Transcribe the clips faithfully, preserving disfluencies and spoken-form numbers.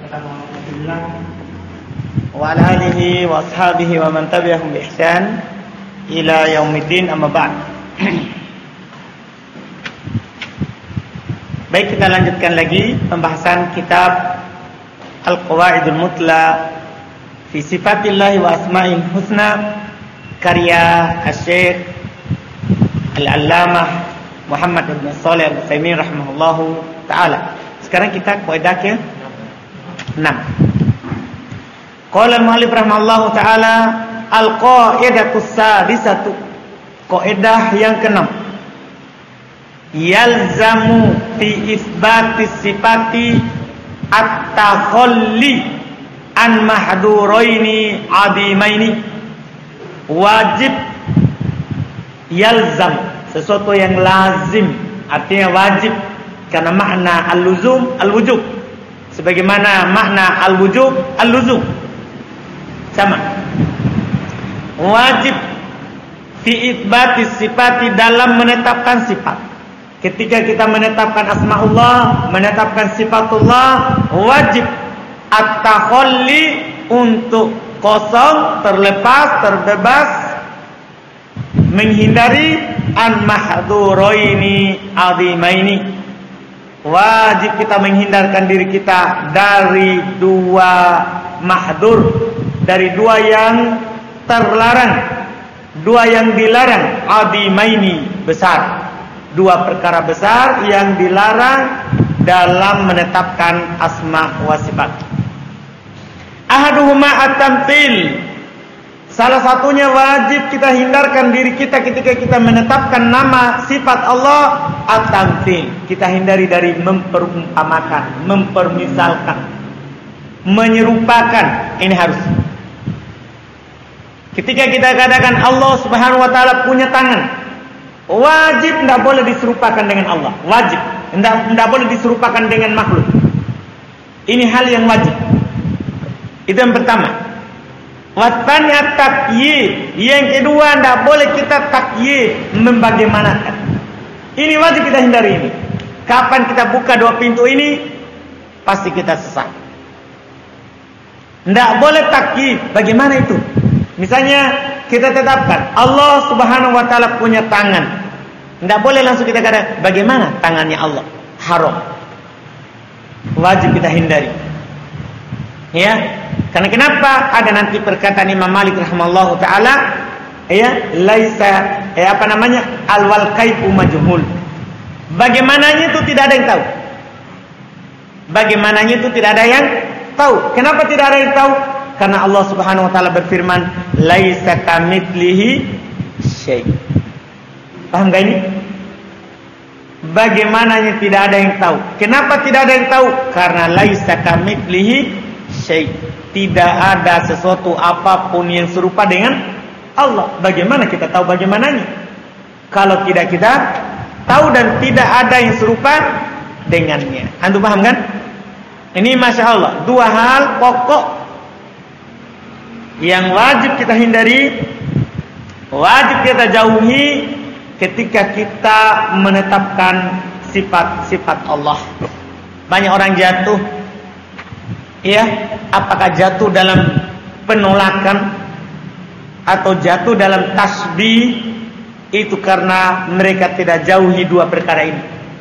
kata Muhammad wa ala alihi wa ashabihi wa man tabi'ahum bi ihsan ila yaumiddin, amma ba'd. Baik, kita lanjutkan lagi pembahasan kitab Al-Qawaidul Mutla fi Sifatillahi wa Asma'il Husna karya Asy-Syaikh Al-Allamah Muhammad ibn Shalih Al-Utsaimin rahimahullahu taala. Sekarang kita kaidah ke enam. Qala al-mu'allif rahimahullahu taala al-qaidatus sadisatu, kaidah yang keenam. Yalzamu fi isbatis sifati at-takhalli an mahduraini adimaini. Wajib, yalzam, sesuatu yang lazim, artinya wajib, karena makna al-luzum al-wujub, sebagaimana makna al-wujub al-luzum sama. Wajib fi itsbatis sifati, dalam menetapkan sifat. Ketika kita menetapkan asmaullah, menetapkan sifatullah, wajib at-takhalli, untuk kosong, terlepas, terbebas, menghindari an mahduraini azimaini. Wajib kita menghindarkan diri kita dari dua mahdur, dari dua yang terlarang, dua yang dilarang, azimaini, besar. Dua perkara besar yang dilarang dalam menetapkan asma wa sifat. Ahaduhuma at-tamthil. Salah satunya wajib kita hindarkan diri kita ketika kita menetapkan nama sifat Allah, at-tamthil. Kita hindari dari memperumpamakan, mempermisalkan, menyerupakan. Ini harus. Ketika kita katakan Allah Subhanahu wa taala punya tangan, wajib tidak boleh diserupakan dengan Allah. Wajib, tidak tidak boleh diserupakan dengan makhluk. Ini hal yang wajib. Itu yang pertama. Watanya takyid. Yang kedua, tidak boleh kita takyid, membagaimanakan. Ini wajib kita hindari ini. Kapan kita buka dua pintu ini, pasti kita sesat. Tidak boleh takyid. Bagaimana itu? Misalnya kita tetapkan Allah Subhanahu wa taala punya tangan. Tidak boleh langsung kita katakan bagaimana tangannya Allah. Haram. Wajib kita hindari. Ya. Karena kenapa? Ada nanti perkataan Imam Malik rahimahullahu taala, ya, laisa, ya apa namanya? Al-wal kaifu majhul. Bagaimananya itu tidak ada yang tahu. Bagaimananya itu tidak ada yang tahu. Kenapa tidak ada yang tahu? Karena Allah Subhanahu wa taala berfirman, laisa kamitslihi syai'. Paham gak ini? Bagaimananya tidak ada yang tahu. Kenapa tidak ada yang tahu? Karena laisa kamitslihi syai'. Tidak ada sesuatu apapun yang serupa dengan Allah. Bagaimana kita tahu bagaimananya? Kalau tidak kita tahu dan tidak ada yang serupa dengannya. Antum paham kan? Ini Masya Allah, dua hal pokok yang wajib kita hindari, wajib kita jauhi ketika kita menetapkan sifat-sifat Allah. Banyak orang jatuh, ya, apakah jatuh dalam penolakan atau jatuh dalam tasbih, itu karena mereka tidak jauhi dua perkara ini.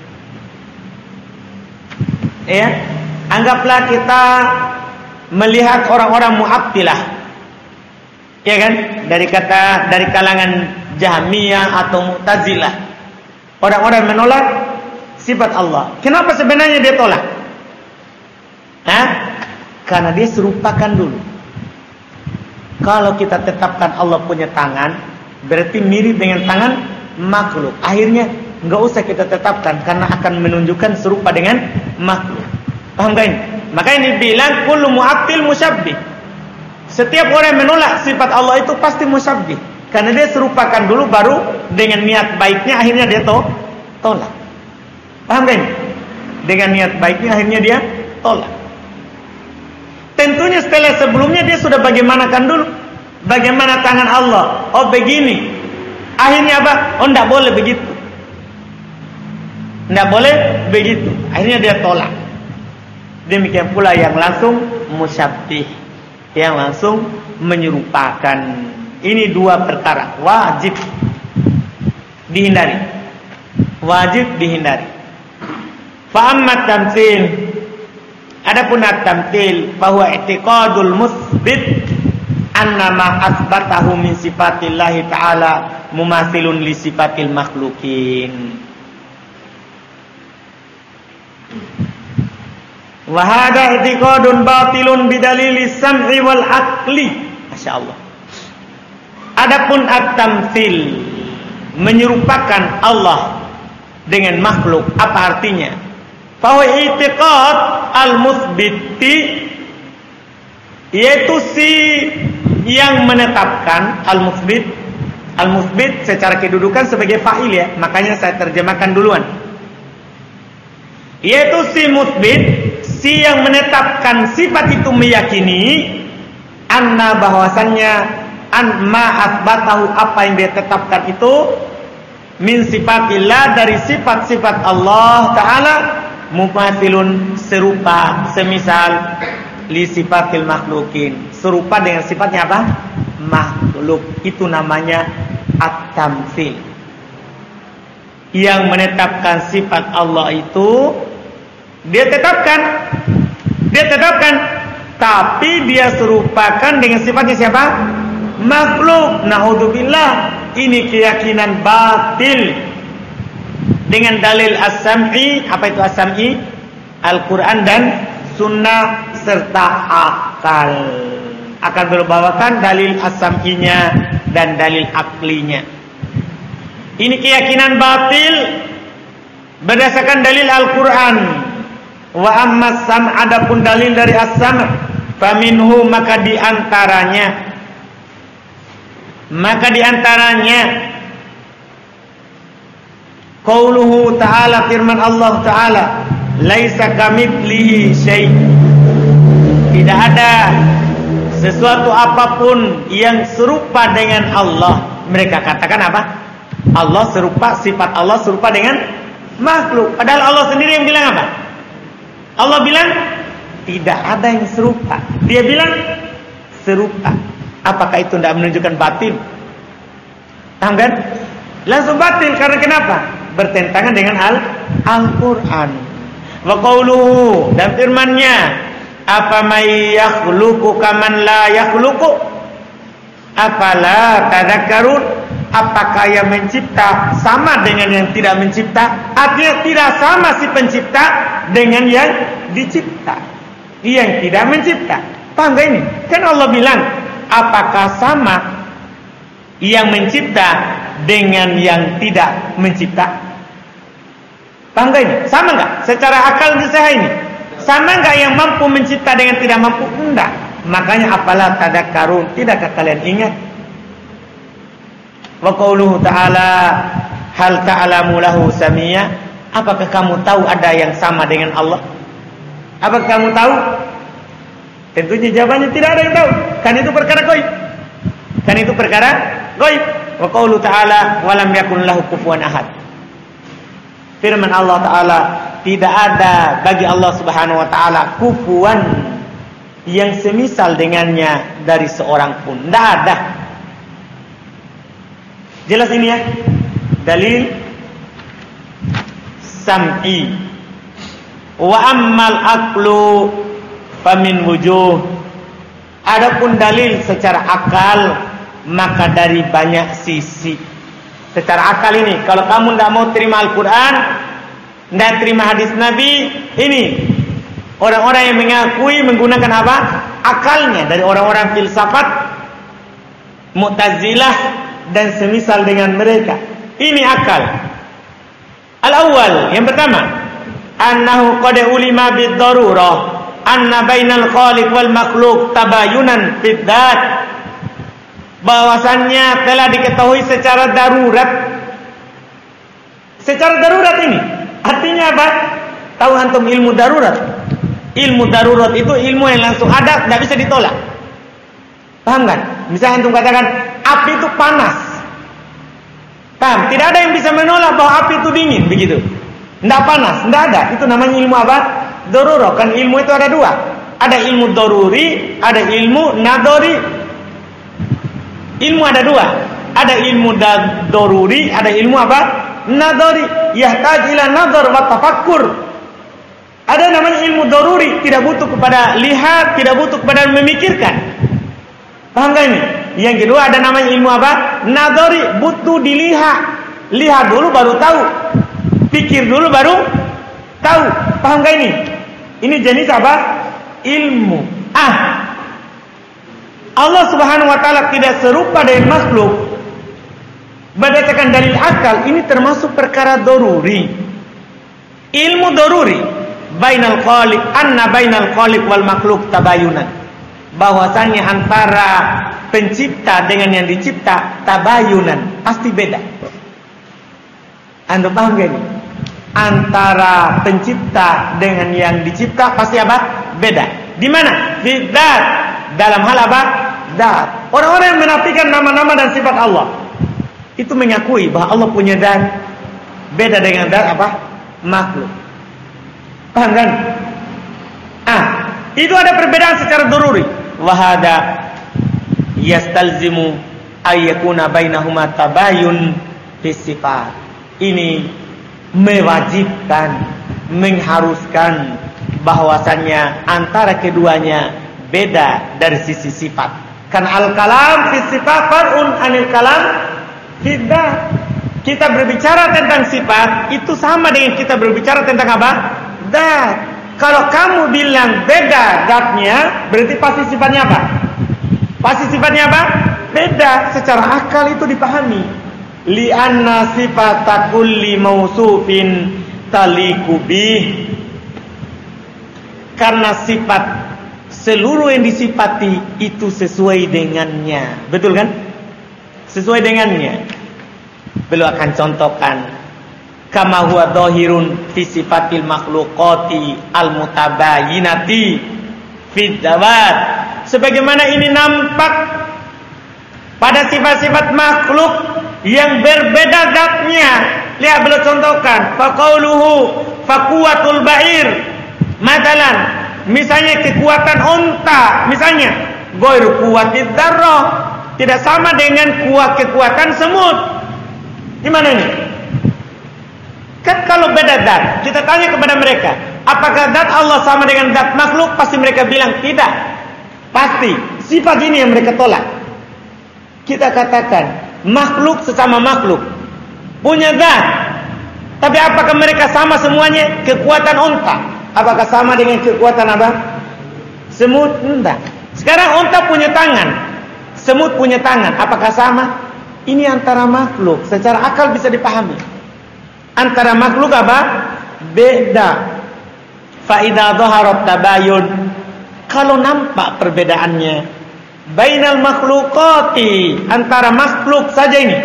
Ya, anggaplah kita melihat orang-orang Mu'attilah, ya kan, dari kata dari kalangan Jahmiyah atau Mu'tazilah, orang-orang menolak sifat Allah. Kenapa sebenarnya dia tolak? Hah? Karena dia serupakan dulu. Kalau kita tetapkan Allah punya tangan, berarti mirip dengan tangan makhluk. Akhirnya nggak usah kita tetapkan karena akan menunjukkan serupa dengan makhluk. Paham gak ini? Maka ini bilang kullu mu'attil musyabbih. Setiap orang yang menolak sifat Allah itu pasti musyabbih, karena dia serupakan dulu baru dengan niat baiknya akhirnya dia to tolak. Paham gak ini? Dengan niat baiknya akhirnya dia tolak. Tentunya setelah sebelumnya dia sudah bagaimanakan dulu. Bagaimana tangan Allah? Oh begini. Akhirnya apa? Oh tidak boleh begitu. Tidak boleh begitu. Akhirnya dia tolak. Demikian pula yang langsung musyabbih, yang langsung menyerupakan. Ini dua perkara wajib dihindari. Wajib dihindari. Fa amma tamtsil, adapun at-tamtsil bahwa i'tiqadul musbit anna ma asbatahu min sifatillahi ta'ala mumathilun li sifatil makhlukin. Wa hadha i'tiqadun batilun bidalili sam'i wal aqli. Masyaallah. Adapun at-tamtsil, menyerupakan Allah dengan makhluk, apa artinya? Bahwa i'tiqad al-musbiti, yaitu si yang menetapkan, al-musbit, al-musbit secara kedudukan sebagai fa'il ya, makanya saya terjemahkan duluan. Yaitu si musbit, si yang menetapkan sifat itu meyakini anna bahwasannya an ma asbatahu, apa yang dia tetapkan itu min sifatillah, dari sifat-sifat Allah Ta'ala, mumathilun, serupa, semisal li sifatil makhlukin, serupa dengan sifatnya apa? Makhluk. Itu namanya at-tamtsil. Yang menetapkan sifat Allah itu dia tetapkan, dia tetapkan, tapi dia serupakan dengan sifatnya siapa? Makhluk. Naudzubillah, ini keyakinan batil dengan dalil as-sam'i. Apa itu as-sam'i? Al-Quran dan sunnah serta akal. Akan berbawakan dalil as-sam'inya dan dalil aklinya. Ini keyakinan batil berdasarkan dalil Al-Quran. Wa amma sam', adapun dalil dari as-sam', faminhu, maka diantaranya maka diantaranya qauluhu ta'ala, firman Allah Ta'ala, laisa kamitslihi syai', tidak ada sesuatu apapun yang serupa dengan Allah. Mereka katakan apa? Allah serupa, sifat Allah serupa dengan makhluk. Padahal Allah sendiri yang bilang apa? Allah bilang tidak ada yang serupa. Dia bilang serupa. Apakah itu tidak menunjukkan batil? Paham kan? Langsung batil. Karena kenapa? Bertentangan dengan Al Al-Quran. Wa qauluhu, dan firmannya, apa may yakhluqu kaman la yakhluqu, afala tadhakkarun, apakah yang mencipta sama dengan yang tidak mencipta? Artinya tidak sama si pencipta dengan yang dicipta, yang tidak mencipta. Paham gak ini? Kan Allah bilang, apakah sama yang mencipta dengan yang tidak mencipta? Paham gak ini? Sama gak? Secara akal bisa ini. Sama gak yang mampu mencipta dengan tidak mampu? Enggak. Makanya apalah tadakkarun, tidakkah kalian ingat? Wa qauluhu ta'ala, hal ta'lamu lahu samia, apakah kamu tahu ada yang sama dengan Allah? Apakah kamu tahu? Tentunya jawabannya tidak ada yang tahu. Kan itu perkara gaib. Kan itu perkara gaib. Wa qauluhu ta'ala, wa lam yakun lahu kufuwan ahad. Firman Allah Ta'ala, tidak ada bagi Allah Subhanahu wa ta'ala kufuwan, yang semisal dengannya dari seorang pun. Tidak ada. Jelas ini ya. Dalil sam'i. Wa ammal aqlu famin wujuh. Adapun dalil secara akal, maka dari banyak sisi. Secara akal ini, kalau kamu tidak mau terima Al-Quran, tidak terima hadis Nabi, ini orang-orang yang mengakui menggunakan apa? Akalnya, dari orang-orang filsafat, Mu'tazilah dan semisal dengan mereka. Ini akal. Al-awwal, yang pertama, annahu qad ulima bid-darurah anna bainal khaliq wal makhluq tabayunan fid dzat, bahwasannya telah diketahui secara darurat. Secara darurat ini artinya apa? Tahu antum ilmu darurat? Ilmu darurat itu ilmu yang langsung ada, tidak bisa ditolak. Paham kan? Misalnya antum katakan api itu panas. Paham? Tidak ada yang bisa menolak bahwa api itu dingin, begitu. Tidak panas, tidak ada. Itu namanya ilmu apa? Darurah. Kan ilmu itu ada dua. Ada ilmu daruri, ada ilmu nadori. Ilmu ada dua. Ada ilmu daruri, ada ilmu apa? Nadori. Yahtaj ila nadhar wa tafakkur. Ada namanya ilmu daruri, tidak butuh kepada lihat, tidak butuh kepada memikirkan. Paham gak ini? Yang kedua ada namanya ilmu apa? Nadori, butuh dilihat. Lihat dulu baru tahu. Pikir dulu baru tahu. Paham gak ini? Ini jenis apa? Ilmu. Ah, Allah Subhanahu wa taala tidak serupa dengan makhluk. Berdasarkan dalil akal, ini termasuk perkara daruri. Ilmu daruri. Bainal khaliq, anna bainal khaliq wal makhluk tabayunan. Bahwasannya antara pencipta dengan yang dicipta tabayunan, pasti beda. Anda paham gak ini? Antara pencipta dengan yang dicipta pasti apa? Beda. Di mana? Di dzat. Dalam hal apa? Dzat. Orang-orang yang menafikan nama-nama dan sifat Allah itu mengakui bahwa Allah punya dzat beda dengan dzat apa? Makhluk. Paham kan? Ah, itu ada perbedaan secara daruri. Wahada yastalzimu ayyakuna bainahuma tabayun fi sifat. Ini mewajibkan, mengharuskan bahwasannya antara keduanya beda dari sisi sifat. Kan al-kalam fi sifat far'un anil kalam fi dzat. Kita berbicara tentang sifat itu sama dengan kita berbicara tentang apa? Dzat. Kalau kamu bilang beda dzatnya, berarti pasti sifatnya apa? Pasti sifatnya apa? Beda. Secara akal itu dipahami. Li'anna sifata kulli mausufin taliqu bih. Karena sifat seluruh yang disifati itu sesuai dengannya. Betul kan? Sesuai dengannya. Beliau akan contohkan kama huwa dhahirun fi sifatil makhluqati al-mutabayyinati fi dzawat. Sebagaimana ini nampak pada sifat-sifat makhluk yang berbeda zatnya. Lihat beliau contohkan, faqauluhu faquwatul ba'ir. Matalan, misalnya kekuatan unta, misalnya ghairu quwwatid dzarrah, tidak sama dengan kuat kekuatan semut. Gimana ini? Kan kalau beda zat, kita tanya kepada mereka, apakah zat Allah sama dengan zat makhluk? Pasti mereka bilang tidak. Pasti. Sifat ini yang mereka tolak. Kita katakan makhluk sesama makhluk punya zat, tapi apakah mereka sama semuanya? Kekuatan unta, apakah sama dengan kekuatan apa? Semut? Enggak. Sekarang unta punya tangan, semut punya tangan, apakah sama? Ini antara makhluk, secara akal bisa dipahami. Antara makhluk apa? Beda. Fa idza dhaharat tabayun, kalau nampak perbedaannya, bainal makhluqati, antara makhluk saja ini,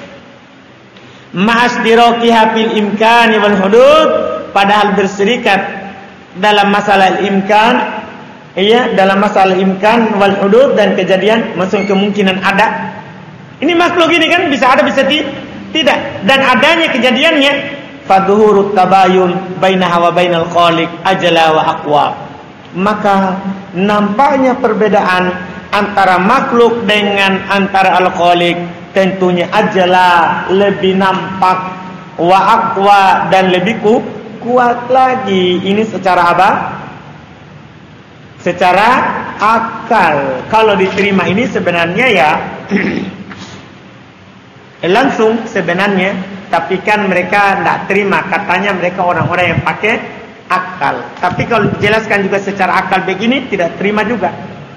ma'asdiraqiha fil imkani wal hudud, padahal berserikat dalam masalah imkan, iya, dalam masalah imkan wal hudud dan kejadian, maksud kemungkinan ada. Ini makhluk ini kan bisa ada bisa ti tidak, dan adanya kejadiannya fadhuhurut tabayun bainaha wa bainal khaliq ajla wa aqwa. Maka nampaknya perbedaan antara makhluk dengan antara al-khaliq tentunya ajla, lebih nampak, wa aqwa, dan lebih ku, kuat lagi. Ini secara apa? Secara akal. Kalau diterima ini sebenarnya ya langsung sebenarnya, tapi kan mereka tidak terima, katanya mereka orang-orang yang pakai akal. Tapi kalau dijelaskan juga secara akal begini, tidak terima juga.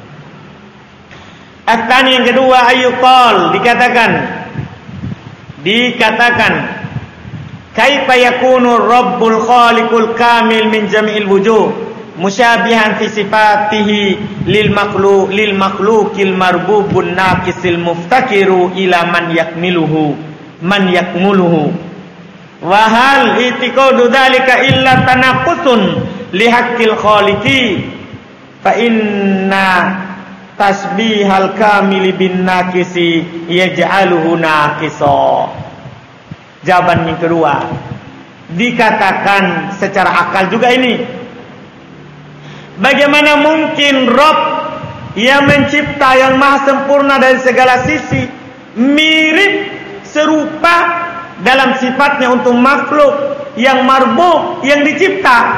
At-tani yang kedua, ayyuqal, dikatakan dikatakan kaifa yakunu rabbul khaliqul kamil min jami'il wujuh musyabihan fi sifatihi lil makhluq lil makhluqil marbubun naqisil muftakiru ila man yakmiluhu man yakmuluhu wa hal itiqadu dzalika illa tanaqusun li haqqil khaliqi fa inna tasbihal kamili bin naqisi yaj'aluhu naqisa. Jawaban yang kedua, dikatakan secara akal juga ini, Bagaimana mungkin Rabb yang mencipta, yang maha sempurna dari segala sisi, mirip serupa dalam sifatnya untuk makhluk yang marbub, yang dicipta,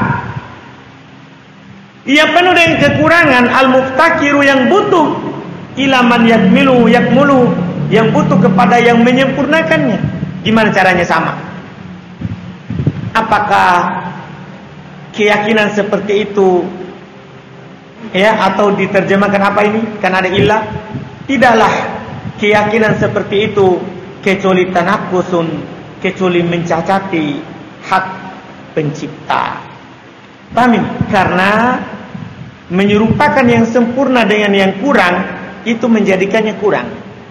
ia penuh dengan kekurangan. Al-muftakiru, yang butuh, ila man yakmilu yakmulu, yang butuh kepada yang menyempurnakannya. Gimana caranya sama? Apakah keyakinan seperti itu, ya, atau diterjemahkan apa ini? Kan ada ilah. Tidaklah keyakinan seperti itu kecuali tanakusun, kecuali mencacati hak pencipta. Paham? Karena menyerupakan yang sempurna dengan yang kurang itu menjadikannya kurang.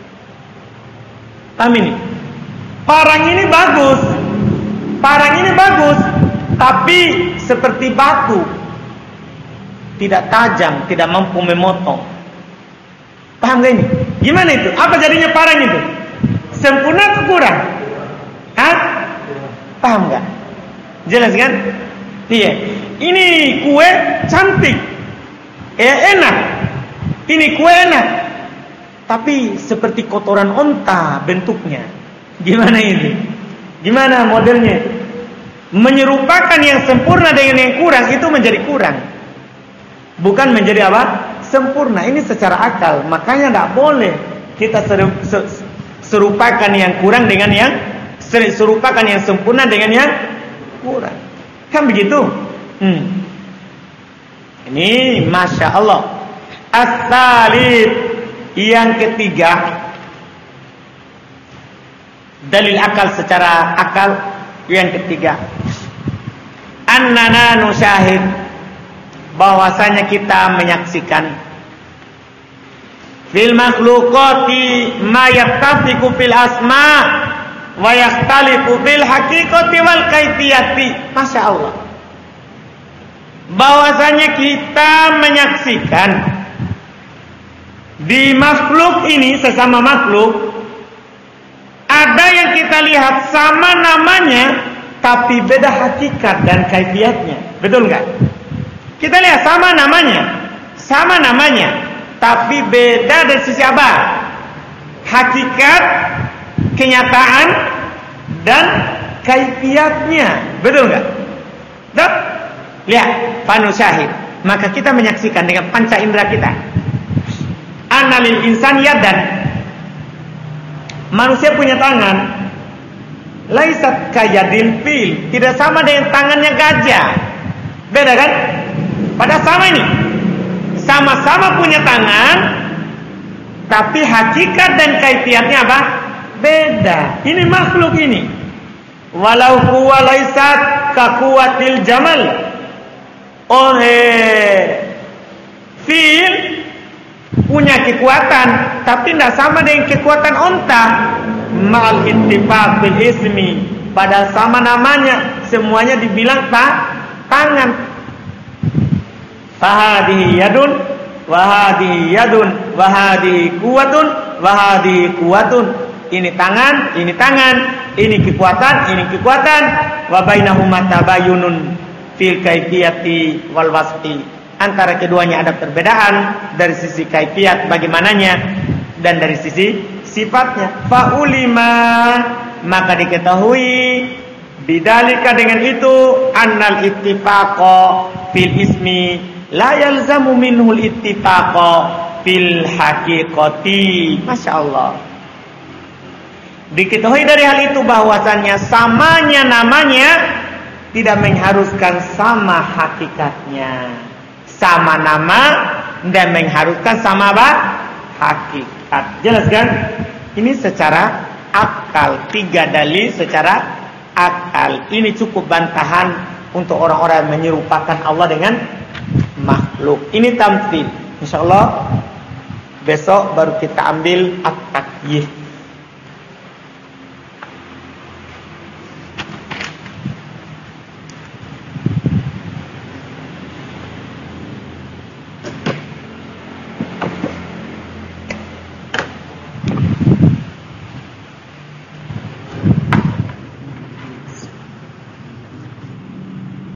Paham ini? Parang ini bagus, parang ini bagus, tapi seperti batu, tidak tajam, tidak mampu memotong. Paham gak ini? Gimana itu? Apa jadinya parang itu? Sempurna atau kurang? Hah? Paham gak? Jelas kan? Iya. Ini kue cantik, eh, enak. Ini kue enak, tapi seperti kotoran onta bentuknya. Gimana ini? Gimana modelnya? Menyerupakan yang sempurna dengan yang kurang itu menjadi kurang, bukan menjadi apa? Sempurna. Ini secara akal. Makanya tidak boleh kita serupakan yang kurang dengan yang serupakan yang sempurna dengan yang kurang. Kan begitu? Hmm. Ini masya Allah. As-salib, yang ketiga, dalil akal secara akal yang ketiga, annana nusyahid, bahwasanya kita menyaksikan fil makhluqati ma yattafiqu fil asma wa yakhtalifu fil haqiqati wal kaifiyati. Masya Allah. Bahwasanya kita menyaksikan di makhluk ini, sesama makhluk, ada yang kita lihat sama namanya tapi beda hakikat dan kaifiatnya. Betul enggak? Kita lihat sama namanya, sama namanya, tapi beda dari sisi apa? Hakikat, kenyataan, dan kaifiatnya. Betul enggak? Betul? Lihat, panu syahid. Maka kita menyaksikan dengan panca indera kita. Analil insan yadan. Manusia punya tangan. Laisat kayadil fil. Tidak sama dengan tangannya gajah. Beda kan? Pada sama ini. Sama-sama punya tangan, tapi hakikat dan kaifiatnya apa? Beda. Ini makhluk ini. Walau huwa laisat kaquwatil jamal. Oh, eh, fil punya kekuatan, tapi tidak sama dengan kekuatan onta. Mal ittifaq bil ismi, padahal sama namanya, semuanya dibilang tak tangan. Fahadihi yadun, wahadihi yadun, wahadihi kuwatun, wahadihi kuwatun. Ini tangan, ini tangan, ini kekuatan, ini kekuatan. Wa bainahuma tabayunun fil kaifiyati wal wasfi. Antara keduanya ada perbedaan dari sisi kaifiat bagaimananya dan dari sisi sifatnya. Fa ulima, maka diketahui bidalika dengan itu annal ittifaqa fil ismi la yalzamu minhul ittifaqa fil haqiqati. Masya Allah. Diketahui dari hal itu bahwasannya samanya namanya tidak mengharuskan sama hakikatnya. Sama nama dan mengharuskan sama apa? Hakikat. Jelas kan? Ini secara akal. Tiga dalil secara akal. Ini cukup bantahan untuk orang-orang yang menyerupakan Allah dengan makhluk. Ini tamthil. InsyaAllah besok baru kita ambil at-takyif.